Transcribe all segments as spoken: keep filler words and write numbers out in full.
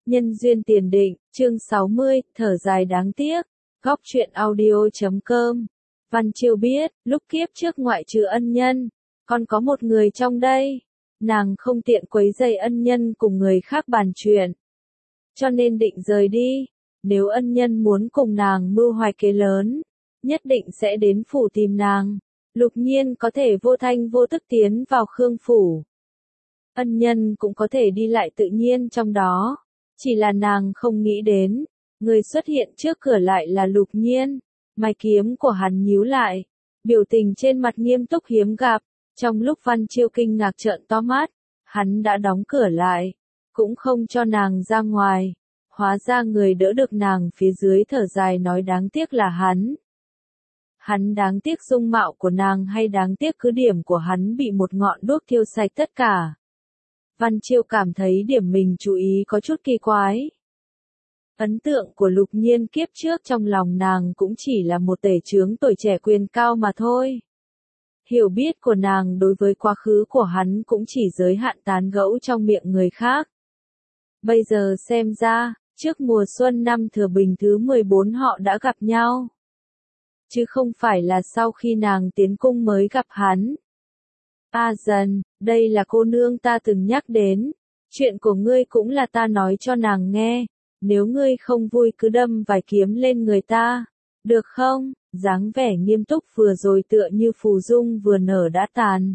Nhân duyên tiền định, chương sáu mươi, thở dài đáng tiếc, góc truyện audio chấm com. Văn Chiêu biết, lúc kiếp trước ngoại trừ ân nhân, còn có một người trong đây. Nàng không tiện quấy rầy ân nhân cùng người khác bàn chuyện. Cho nên định rời đi. Nếu ân nhân muốn cùng nàng mưu hoài kế lớn, nhất định sẽ đến phủ tìm nàng. Lục Nhiên có thể vô thanh vô tức tiến vào Khương phủ. Ân nhân cũng có thể đi lại tự nhiên trong đó. Chỉ là nàng không nghĩ đến, người xuất hiện trước cửa lại là Lục Nhiên. Mày kiếm của hắn nhíu lại, biểu tình trên mặt nghiêm túc hiếm gặp. Trong lúc Văn Chiêu kinh ngạc trợn to mắt, hắn đã đóng cửa lại, cũng không cho nàng ra ngoài. Hóa ra người đỡ được nàng phía dưới thở dài nói đáng tiếc là hắn. Hắn đáng tiếc dung mạo của nàng hay đáng tiếc cứ điểm của hắn bị một ngọn đuốc thiêu sạch tất cả. Văn Chiêu cảm thấy điểm mình chú ý có chút kỳ quái. Ấn tượng của Lục Nhiên kiếp trước trong lòng nàng cũng chỉ là một tể chướng tuổi trẻ quyền cao mà thôi. Hiểu biết của nàng đối với quá khứ của hắn cũng chỉ giới hạn tán gẫu trong miệng người khác. Bây giờ xem ra, trước mùa xuân năm Thừa Bình thứ mười bốn họ đã gặp nhau. Chứ không phải là sau khi nàng tiến cung mới gặp hắn. A Dần, đây là cô nương ta từng nhắc đến. Chuyện của ngươi cũng là ta nói cho nàng nghe. Nếu ngươi không vui cứ đâm vài kiếm lên người ta. Được không? Dáng vẻ nghiêm túc vừa rồi tựa như phù dung vừa nở đã tàn.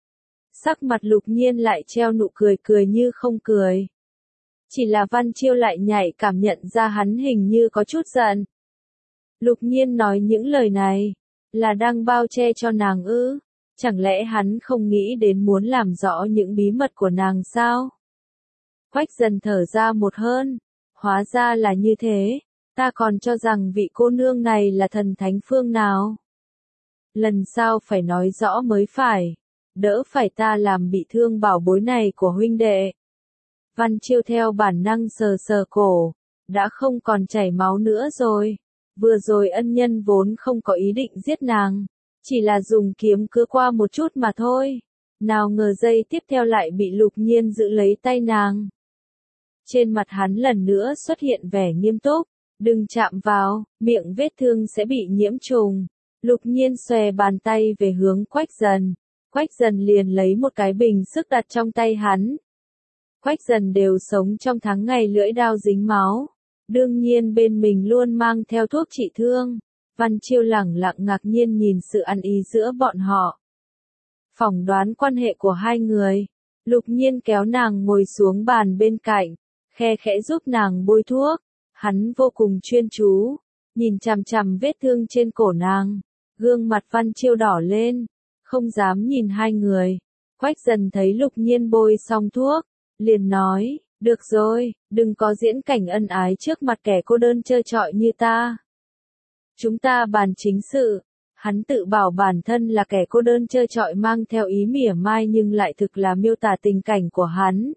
Sắc mặt Lục Nhiên lại treo nụ cười cười như không cười. Chỉ là Văn Chiêu lại nhạy cảm nhận ra hắn hình như có chút giận. Lục Nhiên nói những lời này, là đang bao che cho nàng ư? Chẳng lẽ hắn không nghĩ đến muốn làm rõ những bí mật của nàng sao? Quách Dần thở ra một hơi, hóa ra là như thế, ta còn cho rằng vị cô nương này là thần thánh phương nào. Lần sau phải nói rõ mới phải, đỡ phải ta làm bị thương bảo bối này của huynh đệ. Văn Chiêu theo bản năng sờ sờ cổ, đã không còn chảy máu nữa rồi. Vừa rồi ân nhân vốn không có ý định giết nàng, chỉ là dùng kiếm cưa qua một chút mà thôi. Nào ngờ giây tiếp theo lại bị Lục Nhiên giữ lấy tay nàng. Trên mặt hắn lần nữa xuất hiện vẻ nghiêm túc, đừng chạm vào, miệng vết thương sẽ bị nhiễm trùng. Lục Nhiên xòe bàn tay về hướng Quách Dần, Quách Dần liền lấy một cái bình sức đặt trong tay hắn. Quách Dần đều sống trong tháng ngày lưỡi đao dính máu. Đương nhiên bên mình luôn mang theo thuốc trị thương. Văn Chiêu lẳng lặng ngạc nhiên nhìn sự ăn ý giữa bọn họ. Phỏng đoán quan hệ của hai người. Lục Nhiên kéo nàng ngồi xuống bàn bên cạnh, khe khẽ giúp nàng bôi thuốc. Hắn vô cùng chuyên chú, nhìn chằm chằm vết thương trên cổ nàng. Gương mặt Văn Chiêu đỏ lên, không dám nhìn hai người. Quách Dần thấy Lục Nhiên bôi xong thuốc, liền nói, được rồi, đừng có diễn cảnh ân ái trước mặt kẻ cô đơn trơ trọi như ta. Chúng ta bàn chính sự. Hắn tự bảo bản thân là kẻ cô đơn trơ trọi mang theo ý mỉa mai nhưng lại thực là miêu tả tình cảnh của hắn.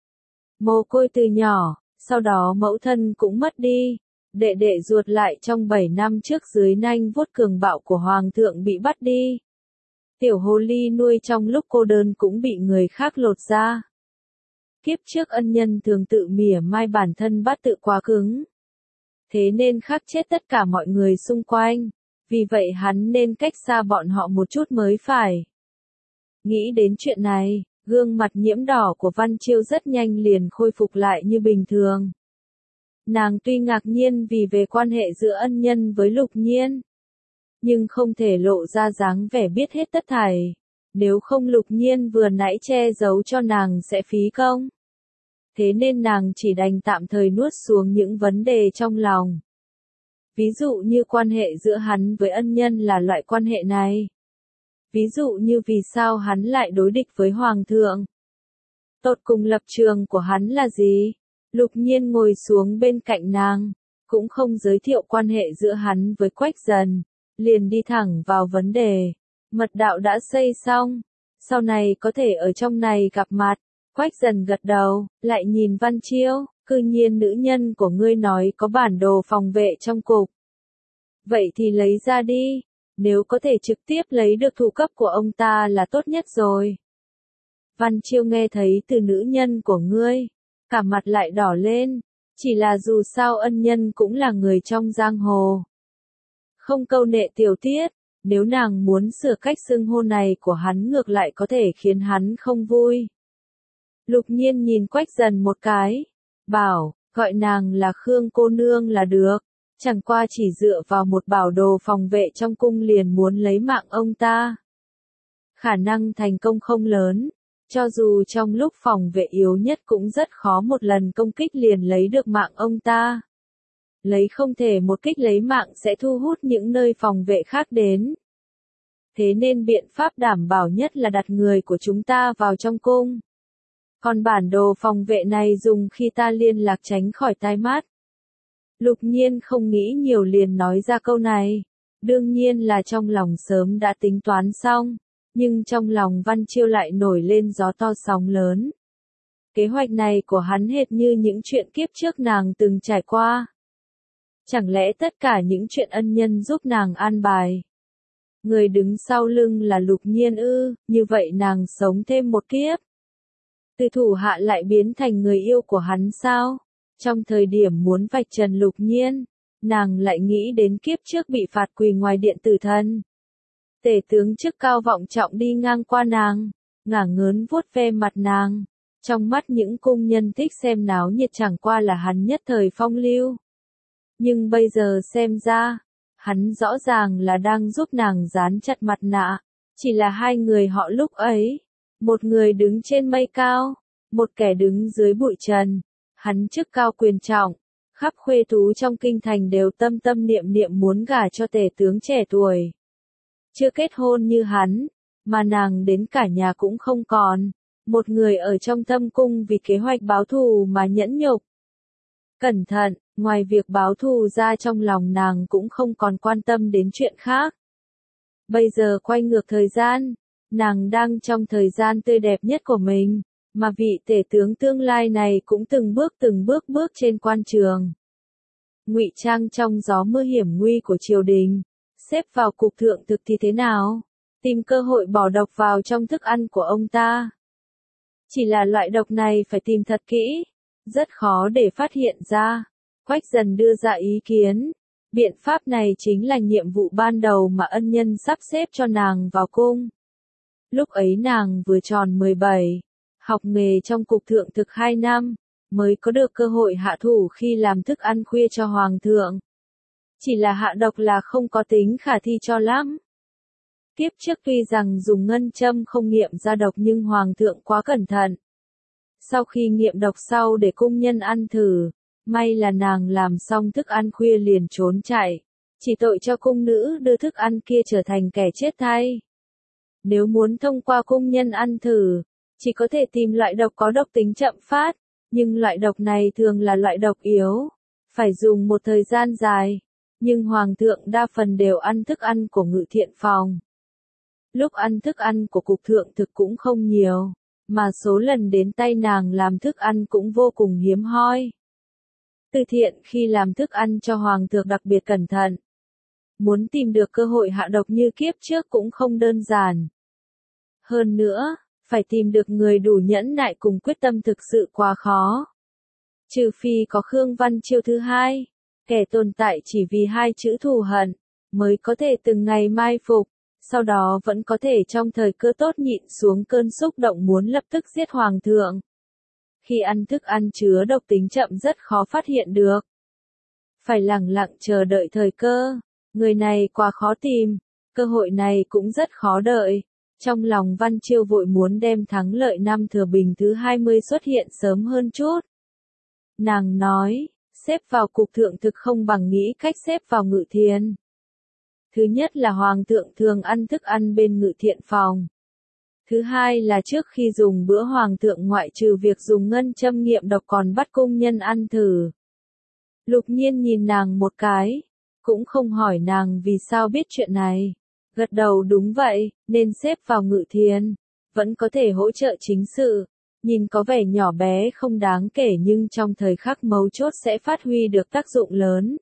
Mồ côi từ nhỏ, sau đó mẫu thân cũng mất đi. Đệ đệ ruột lại trong bảy năm trước dưới nanh vuốt cường bạo của hoàng thượng bị bắt đi. Tiểu hồ ly nuôi trong lúc cô đơn cũng bị người khác lột ra. Kiếp trước ân nhân thường tự mỉa mai bản thân bắt tự quá cứng. Thế nên khắc chết tất cả mọi người xung quanh. Vì vậy hắn nên cách xa bọn họ một chút mới phải. Nghĩ đến chuyện này, gương mặt nhiễm đỏ của Văn Chiêu rất nhanh liền khôi phục lại như bình thường. Nàng tuy ngạc nhiên vì về quan hệ giữa ân nhân với Lục Nhiên, nhưng không thể lộ ra dáng vẻ biết hết tất thảy. Nếu không Lục Nhiên vừa nãy che giấu cho nàng sẽ phí công. Thế nên nàng chỉ đành tạm thời nuốt xuống những vấn đề trong lòng. Ví dụ như quan hệ giữa hắn với ân nhân là loại quan hệ này. Ví dụ như vì sao hắn lại đối địch với Hoàng thượng. Tột cùng lập trường của hắn là gì? Lục Nhiên ngồi xuống bên cạnh nàng, cũng không giới thiệu quan hệ giữa hắn với Quách Dần, liền đi thẳng vào vấn đề. Mật đạo đã xây xong, sau này có thể ở trong này gặp mặt. Quách Dần gật đầu, lại nhìn Văn Chiêu, cư nhiên nữ nhân của ngươi nói có bản đồ phòng vệ trong cục. Vậy thì lấy ra đi, nếu có thể trực tiếp lấy được thủ cấp của ông ta là tốt nhất rồi. Văn Chiêu nghe thấy từ nữ nhân của ngươi, cả mặt lại đỏ lên, Chỉ là dù sao ân nhân cũng là người trong giang hồ. Không câu nệ tiểu tiết, nếu nàng muốn sửa cách xưng hô này của hắn ngược lại có thể khiến hắn không vui. Lục Nhiên nhìn Quách Dần một cái, bảo, gọi nàng là Khương cô nương là được, chẳng qua chỉ dựa vào một bảo đồ phòng vệ trong cung liền muốn lấy mạng ông ta. Khả năng thành công không lớn, cho dù trong lúc phòng vệ yếu nhất cũng rất khó một lần công kích liền lấy được mạng ông ta. Lấy không thể một kích lấy mạng sẽ thu hút những nơi phòng vệ khác đến. Thế nên biện pháp đảm bảo nhất là đặt người của chúng ta vào trong cung. Còn bản đồ phòng vệ này dùng khi ta liên lạc tránh khỏi tai mắt. Lục Nhiên không nghĩ nhiều liền nói ra câu này. Đương nhiên là trong lòng sớm đã tính toán xong, nhưng trong lòng Văn Chiêu lại nổi lên gió to sóng lớn. Kế hoạch này của hắn hệt như những chuyện kiếp trước nàng từng trải qua. Chẳng lẽ tất cả những chuyện ân nhân giúp nàng an bài? Người đứng sau lưng là Lục Nhiên ư, như vậy nàng sống thêm một kiếp. Từ thủ hạ lại biến thành người yêu của hắn sao? Trong thời điểm muốn vạch trần Lục Nhiên, nàng lại nghĩ đến kiếp trước bị phạt quỳ ngoài điện tử thần. Tể tướng chức cao vọng trọng đi ngang qua nàng, ngả ngớn vuốt ve mặt nàng. Trong mắt những cung nhân thích xem náo nhiệt chẳng qua là hắn nhất thời phong lưu. Nhưng bây giờ xem ra, hắn rõ ràng là đang giúp nàng dán chặt mặt nạ. Chỉ là hai người họ lúc ấy, một người đứng trên mây cao, một kẻ đứng dưới bụi trần. Hắn chức cao quyền trọng, khắp khuê tú trong kinh thành đều tâm tâm niệm niệm muốn gả cho tể tướng trẻ tuổi. Chưa kết hôn như hắn, mà nàng đến cả nhà cũng không còn. Một người ở trong thâm cung vì kế hoạch báo thù mà nhẫn nhục. Cẩn thận, ngoài việc báo thù ra trong lòng nàng cũng không còn quan tâm đến chuyện khác. Bây giờ quay ngược thời gian, nàng đang trong thời gian tươi đẹp nhất của mình, mà vị tể tướng tương lai này cũng từng bước từng bước bước trên quan trường. Ngụy trang trong gió mưa hiểm nguy của triều đình, xếp vào cục thượng thực thì thế nào? Tìm cơ hội bỏ độc vào trong thức ăn của ông ta. Chỉ là loại độc này phải tìm thật kỹ, rất khó để phát hiện ra. Quách Dần đưa ra ý kiến, biện pháp này chính là nhiệm vụ ban đầu mà ân nhân sắp xếp cho nàng vào cung. Lúc ấy nàng vừa tròn mười bảy, học nghề trong cục thượng thực hai năm, mới có được cơ hội hạ thủ khi làm thức ăn khuya cho hoàng thượng. Chỉ là hạ độc là không có tính khả thi cho lắm. Kiếp trước tuy rằng dùng ngân châm không nghiệm ra độc nhưng hoàng thượng quá cẩn thận. Sau khi nghiệm độc sau để cung nhân ăn thử, may là nàng làm xong thức ăn khuya liền trốn chạy, chỉ tội cho cung nữ đưa thức ăn kia trở thành kẻ chết thay. Nếu muốn thông qua cung nhân ăn thử, chỉ có thể tìm loại độc có độc tính chậm phát, nhưng loại độc này thường là loại độc yếu, phải dùng một thời gian dài, nhưng hoàng thượng đa phần đều ăn thức ăn của Ngự Thiện Phòng. Lúc ăn thức ăn của cục thượng thực cũng không nhiều, mà số lần đến tay nàng làm thức ăn cũng vô cùng hiếm hoi. Từ Thiện khi làm thức ăn cho hoàng thượng đặc biệt cẩn thận. Muốn tìm được cơ hội hạ độc như kiếp trước cũng không đơn giản. Hơn nữa, phải tìm được người đủ nhẫn nại cùng quyết tâm thực sự quá khó. Trừ phi có Khương Văn Chiêu thứ hai, kẻ tồn tại chỉ vì hai chữ thù hận, mới có thể từng ngày mai phục, sau đó vẫn có thể trong thời cơ tốt nhịn xuống cơn xúc động muốn lập tức giết hoàng thượng. Khi ăn thức ăn chứa độc tính chậm rất khó phát hiện được. Phải lẳng lặng chờ đợi thời cơ, người này quá khó tìm, cơ hội này cũng rất khó đợi. Trong lòng Văn Chiêu vội muốn đem thắng lợi năm Thừa Bình thứ hai mươi xuất hiện sớm hơn chút. Nàng nói, xếp vào cục thượng thực không bằng nghĩ cách xếp vào Ngự Thiện. Thứ nhất là hoàng thượng thường ăn thức ăn bên Ngự Thiện Phòng. Thứ hai là trước khi dùng bữa hoàng thượng ngoại trừ việc dùng ngân châm nghiệm độc còn bắt cung nhân ăn thử. Lục Nhiên nhìn nàng một cái, cũng không hỏi nàng vì sao biết chuyện này. Gật đầu đúng vậy, nên xếp vào Ngự Thiện, vẫn có thể hỗ trợ chính sự, nhìn có vẻ nhỏ bé không đáng kể nhưng trong thời khắc mấu chốt sẽ phát huy được tác dụng lớn.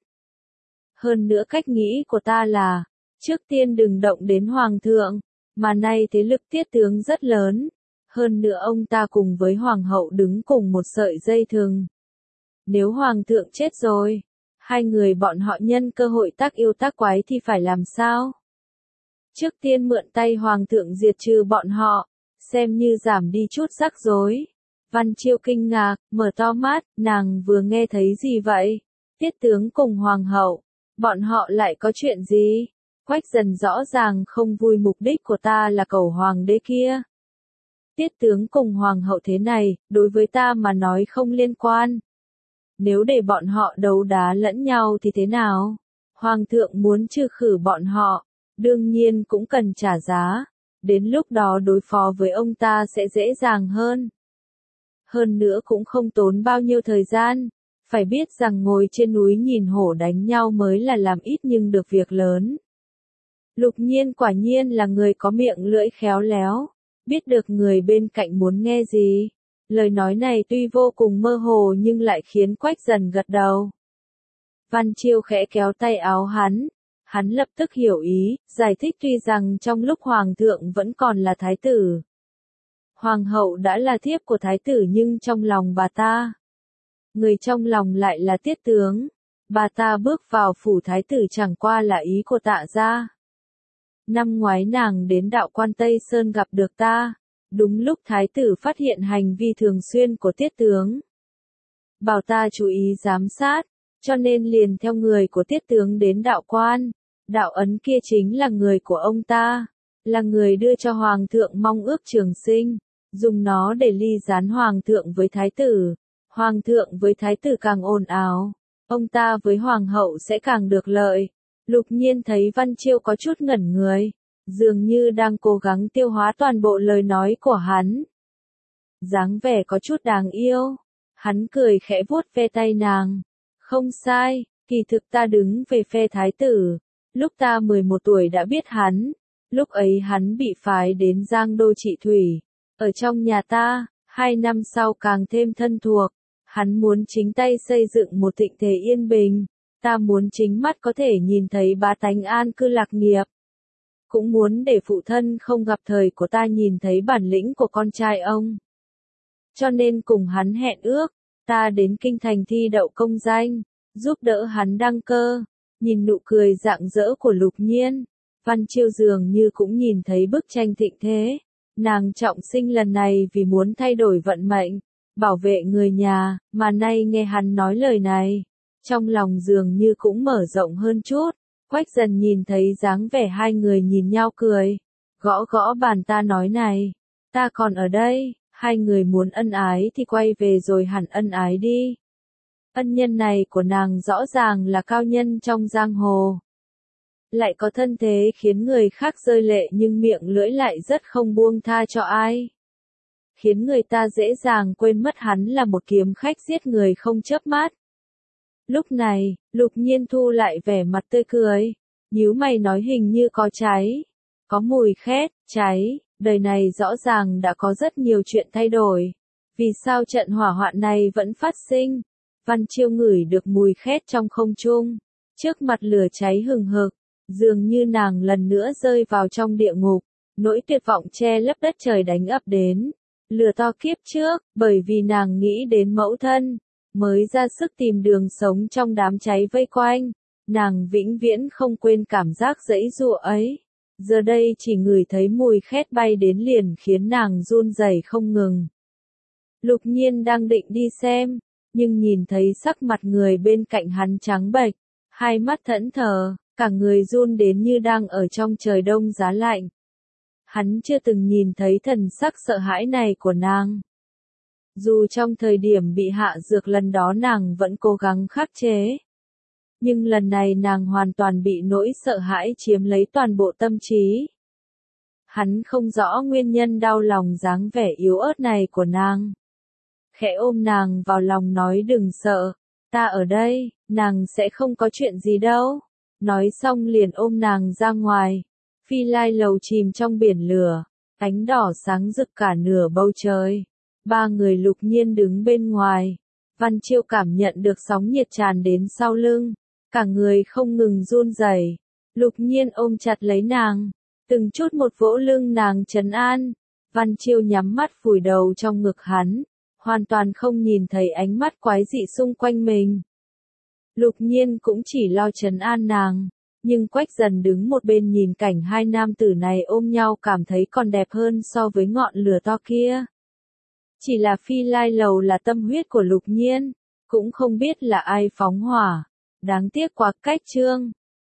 Hơn nữa cách nghĩ của ta là, trước tiên đừng động đến hoàng thượng, mà nay thế lực tiết tướng rất lớn, hơn nữa ông ta cùng với hoàng hậu đứng cùng một sợi dây thừng. Nếu hoàng thượng chết rồi, hai người bọn họ nhân cơ hội tác yêu tác quái thì phải làm sao? Trước tiên mượn tay hoàng thượng diệt trừ bọn họ, xem như giảm đi chút rắc rối. Văn Chiêu kinh ngạc, mở to mắt, nàng vừa nghe thấy gì vậy? Tiết tướng cùng hoàng hậu, bọn họ lại có chuyện gì? Quách Dần rõ ràng không vui, mục đích của ta là cầu hoàng đế kia. Tiết tướng cùng hoàng hậu thế này, đối với ta mà nói không liên quan. Nếu để bọn họ đấu đá lẫn nhau thì thế nào? Hoàng thượng muốn trừ khử bọn họ, đương nhiên cũng cần trả giá. Đến lúc đó đối phó với ông ta sẽ dễ dàng hơn. Hơn nữa cũng không tốn bao nhiêu thời gian. Phải biết rằng ngồi trên núi nhìn hổ đánh nhau mới là làm ít nhưng được việc lớn. Lục Nhiên quả nhiên là người có miệng lưỡi khéo léo, biết được người bên cạnh muốn nghe gì. Lời nói này tuy vô cùng mơ hồ nhưng lại khiến Quách Dần gật đầu. Văn Chiêu khẽ kéo tay áo hắn, hắn lập tức hiểu ý, giải thích tuy rằng trong lúc hoàng thượng vẫn còn là thái tử. Hoàng hậu đã là thiếp của thái tử nhưng trong lòng bà ta, người trong lòng lại là Tiết tướng. Bà ta bước vào phủ thái tử chẳng qua là ý của Tạ gia. Năm ngoái nàng đến đạo quan Tây Sơn gặp được ta, đúng lúc thái tử phát hiện hành vi thường xuyên của Tiết tướng. Bảo ta chú ý giám sát, cho nên liền theo người của Tiết tướng đến đạo quan. Đạo ấn kia chính là người của ông ta, là người đưa cho hoàng thượng mong ước trường sinh, dùng nó để ly gián hoàng thượng với thái tử. Hoàng thượng với thái tử càng ồn ào, ông ta với hoàng hậu sẽ càng được lợi. Lục Nhiên thấy Văn Chiêu có chút ngẩn người, dường như đang cố gắng tiêu hóa toàn bộ lời nói của hắn. Dáng vẻ có chút đáng yêu, hắn cười khẽ vuốt ve tay nàng. Không sai, kỳ thực ta đứng về phe thái tử, lúc ta mười một tuổi đã biết hắn, lúc ấy hắn bị phái đến Giang Đô trị thủy, ở trong nhà ta, hai năm sau càng thêm thân thuộc. Hắn muốn chính tay xây dựng một thịnh thế yên bình, ta muốn chính mắt có thể nhìn thấy bá tánh an cư lạc nghiệp. Cũng muốn để phụ thân không gặp thời của ta nhìn thấy bản lĩnh của con trai ông. Cho nên cùng hắn hẹn ước, ta đến kinh thành thi đậu công danh, giúp đỡ hắn đăng cơ. Nhìn nụ cười rạng rỡ của Lục Nhiên, Văn Chiêu dường như cũng nhìn thấy bức tranh thịnh thế. Nàng trọng sinh lần này vì muốn thay đổi vận mệnh, bảo vệ người nhà, mà nay nghe hắn nói lời này, trong lòng dường như cũng mở rộng hơn chút. Quách Dần nhìn thấy dáng vẻ hai người nhìn nhau cười, gõ gõ bàn ta nói này, ta còn ở đây, hai người muốn ân ái thì quay về rồi hẳn ân ái đi. Ân nhân này của nàng rõ ràng là cao nhân trong giang hồ. Lại có thân thế khiến người khác rơi lệ nhưng miệng lưỡi lại rất không buông tha cho ai. Khiến người ta dễ dàng quên mất hắn là một kiếm khách giết người không chớp mắt. Lúc này, Lục Nhiên thu lại vẻ mặt tươi cười, nhíu mày nói hình như có cháy, có mùi khét, cháy, đời này rõ ràng đã có rất nhiều chuyện thay đổi. Vì sao trận hỏa hoạn này vẫn phát sinh? Văn Chiêu ngửi được mùi khét trong không trung, trước mặt lửa cháy hừng hực, dường như nàng lần nữa rơi vào trong địa ngục, nỗi tuyệt vọng che lấp đất trời đánh ập đến. Lửa to kiếp trước, bởi vì nàng nghĩ đến mẫu thân, mới ra sức tìm đường sống trong đám cháy vây quanh. Nàng vĩnh viễn không quên cảm giác giãy giụa ấy. Giờ đây chỉ ngửi thấy mùi khét bay đến liền khiến nàng run rẩy không ngừng. Lục Nhiên đang định đi xem, nhưng nhìn thấy sắc mặt người bên cạnh hắn trắng bệch, hai mắt thẫn thờ, cả người run đến như đang ở trong trời đông giá lạnh. Hắn chưa từng nhìn thấy thần sắc sợ hãi này của nàng. Dù trong thời điểm bị hạ dược lần đó nàng vẫn cố gắng khắc chế. Nhưng lần này nàng hoàn toàn bị nỗi sợ hãi chiếm lấy toàn bộ tâm trí. Hắn không rõ nguyên nhân đau lòng dáng vẻ yếu ớt này của nàng. Khẽ ôm nàng vào lòng nói đừng sợ, ta ở đây, nàng sẽ không có chuyện gì đâu. Nói xong liền ôm nàng ra ngoài. Phi Lai lầu chìm trong biển lửa, ánh đỏ sáng rực cả nửa bầu trời. Ba người Lục Nhiên đứng bên ngoài. Văn Chiêu cảm nhận được sóng nhiệt tràn đến sau lưng, cả người không ngừng run rẩy. Lục Nhiên ôm chặt lấy nàng, từng chút một vỗ lưng nàng trấn an. Văn Chiêu nhắm mắt vùi đầu trong ngực hắn, hoàn toàn không nhìn thấy ánh mắt quái dị xung quanh mình. Lục Nhiên cũng chỉ lo trấn an nàng, nhưng Quách Dần đứng một bên nhìn cảnh hai nam tử này ôm nhau cảm thấy còn đẹp hơn so với ngọn lửa to kia. Chỉ là Phi Lai Lầu là tâm huyết của Lục Nhiên, cũng không biết là ai phóng hỏa. Đáng tiếc quá cách chương.